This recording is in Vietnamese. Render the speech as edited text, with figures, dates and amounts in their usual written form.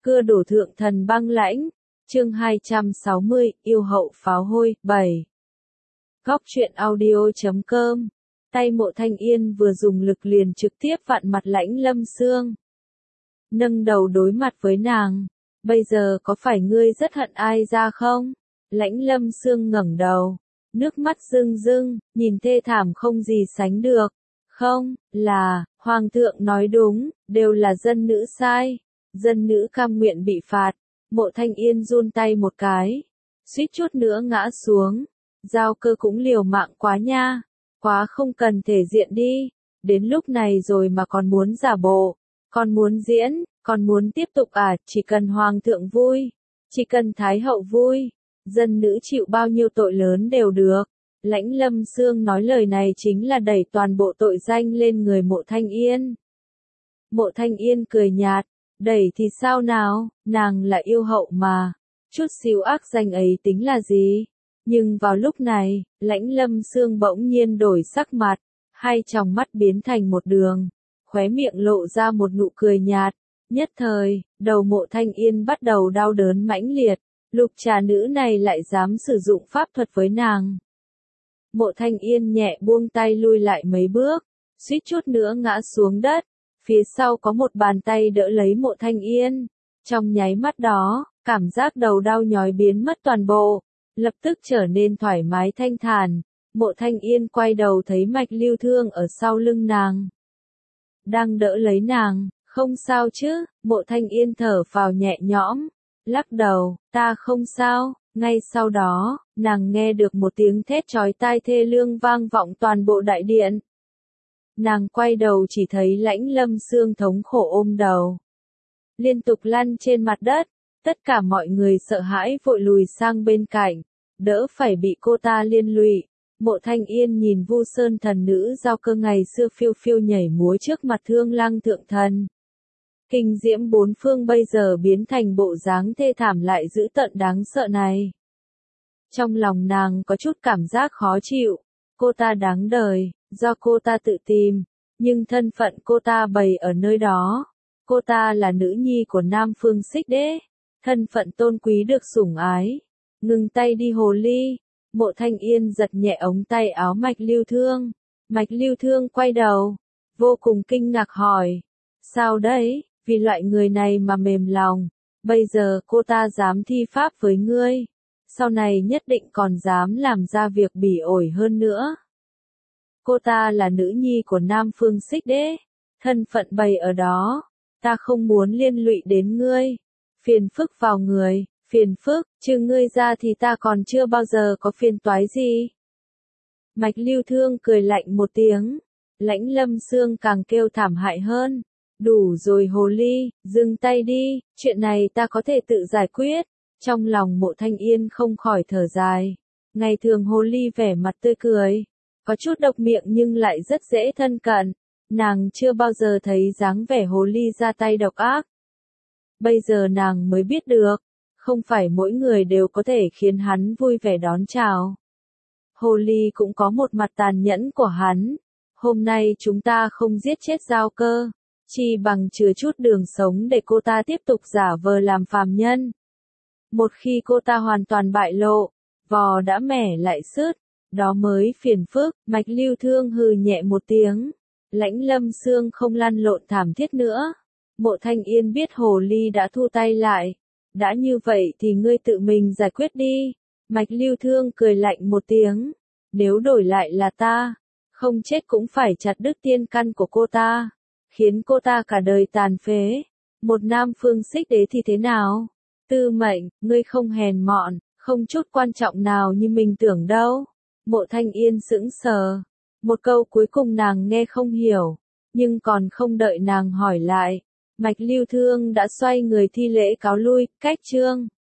Cưa đổ thượng thần băng lãnh. Chương 260, yêu hậu pháo hôi, 7. Góc truyện audio.com. Tay Mộ Thanh Yên vừa dùng lực liền trực tiếp vặn mặt Lãnh Lâm Sương. Nâng đầu đối mặt với nàng. Bây giờ có phải ngươi rất hận ai ra không? Lãnh Lâm Sương ngẩng đầu. Nước mắt rưng rưng, nhìn thê thảm không gì sánh được. Không, là, Hoàng thượng nói đúng, đều là dân nữ sai. Dân nữ cam nguyện bị phạt. Mộ Thanh Yên run tay một cái. Suýt chút nữa ngã xuống. Giao Cơ cũng liều mạng quá nha. Quá không cần thể diện đi. Đến lúc này rồi mà còn muốn giả bộ. Còn muốn diễn, còn muốn tiếp tục à, chỉ cần Hoàng thượng vui. Chỉ cần Thái hậu vui. Dân nữ chịu bao nhiêu tội lớn đều được. Lãnh Lâm Sương nói lời này chính là đẩy toàn bộ tội danh lên người Mộ Thanh Yên. Mộ Thanh Yên cười nhạt. Đẩy thì sao nào, nàng là yêu hậu mà. Chút xíu ác danh ấy tính là gì? Nhưng vào lúc này, Lãnh Lâm Sương bỗng nhiên đổi sắc mặt. Hai tròng mắt biến thành một đường. Khóe miệng lộ ra một nụ cười nhạt. Nhất thời, đầu Mộ Thanh Yên bắt đầu đau đớn mãnh liệt. Lục trà nữ này lại dám sử dụng pháp thuật với nàng. Mộ Thanh Yên nhẹ buông tay lui lại mấy bước. Suýt chút nữa ngã xuống đất. Phía sau có một bàn tay đỡ lấy Mộ Thanh Yên. Trong nháy mắt đó, cảm giác đầu đau nhói biến mất toàn bộ. Lập tức trở nên thoải mái thanh thản. Mộ Thanh Yên quay đầu thấy Mạch Lưu Thương ở sau lưng nàng. Đang đỡ lấy nàng, không sao chứ, Mộ Thanh Yên thở phào nhẹ nhõm. Lắc đầu, ta không sao. Ngay sau đó, nàng nghe được một tiếng thét chói tai thê lương vang vọng toàn bộ đại điện. Nàng quay đầu chỉ thấy Lãnh Lâm Sương thống khổ ôm đầu. Liên tục lăn trên mặt đất, tất cả mọi người sợ hãi vội lùi sang bên cạnh, đỡ phải bị cô ta liên lụy. Mộ Thanh Yên nhìn Vu Sơn thần nữ Giao Cơ ngày xưa phiêu phiêu nhảy múa trước mặt Thương Lăng thượng thần. Kinh diễm bốn phương bây giờ biến thành bộ dáng thê thảm lại dữ tợn đáng sợ này. Trong lòng nàng có chút cảm giác khó chịu, cô ta đáng đời. Do cô ta tự tìm, nhưng thân phận cô ta bày ở nơi đó. Cô ta là nữ nhi của Nam Phương Xích Đế, thân phận tôn quý được sủng ái. Ngừng tay đi hồ ly. Mộ Thanh Yên giật nhẹ ống tay áo Mạch Lưu Thương. Mạch Lưu Thương quay đầu, vô cùng kinh ngạc hỏi. Sao đấy, vì loại người này mà mềm lòng. Bây giờ cô ta dám thi pháp với ngươi. Sau này nhất định còn dám làm ra việc bỉ ổi hơn nữa. Cô ta là nữ nhi của Nam Phương Xích Đế, thân phận bày ở đó, ta không muốn liên lụy đến ngươi. Phiền phức vào người, phiền phức, trừ ngươi ra thì ta còn chưa bao giờ có phiền toái gì. Mạch Lưu Thương cười lạnh một tiếng, Lãnh Lâm Sương càng kêu thảm hại hơn. Đủ rồi hồ ly, dừng tay đi, chuyện này ta có thể tự giải quyết. Trong lòng Mộ Thanh Yên không khỏi thở dài. Ngày thường hồ ly vẻ mặt tươi cười. Có chút độc miệng nhưng lại rất dễ thân cận. Nàng chưa bao giờ thấy dáng vẻ hồ ly ra tay độc ác. Bây giờ nàng mới biết được, không phải mỗi người đều có thể khiến hắn vui vẻ đón chào. Hồ ly cũng có một mặt tàn nhẫn của hắn. Hôm nay chúng ta không giết chết Giao Cơ, chỉ bằng chừa chút đường sống để cô ta tiếp tục giả vờ làm phàm nhân. Một khi cô ta hoàn toàn bại lộ, vò đã mẻ lại sứt. Đó mới phiền phức. Mạch Lưu Thương hừ nhẹ một tiếng. Lãnh Lâm Sương không lăn lộn thảm thiết nữa. Mộ Thanh Yên biết hồ ly đã thu tay lại. Đã như vậy thì ngươi tự mình giải quyết đi. Mạch Lưu Thương cười lạnh một tiếng. Nếu đổi lại là ta, không chết cũng phải chặt đứt tiên căn của cô ta, khiến cô ta cả đời tàn phế. Một Nam Phương Xích Đế thì thế nào? Tư mệnh, ngươi không hèn mọn, không chút quan trọng nào như mình tưởng đâu. Mộ Thanh Yên sững sờ. Một câu cuối cùng nàng nghe không hiểu. Nhưng còn không đợi nàng hỏi lại. Mạch Lưu Thương đã xoay người thi lễ cáo lui, cách chương.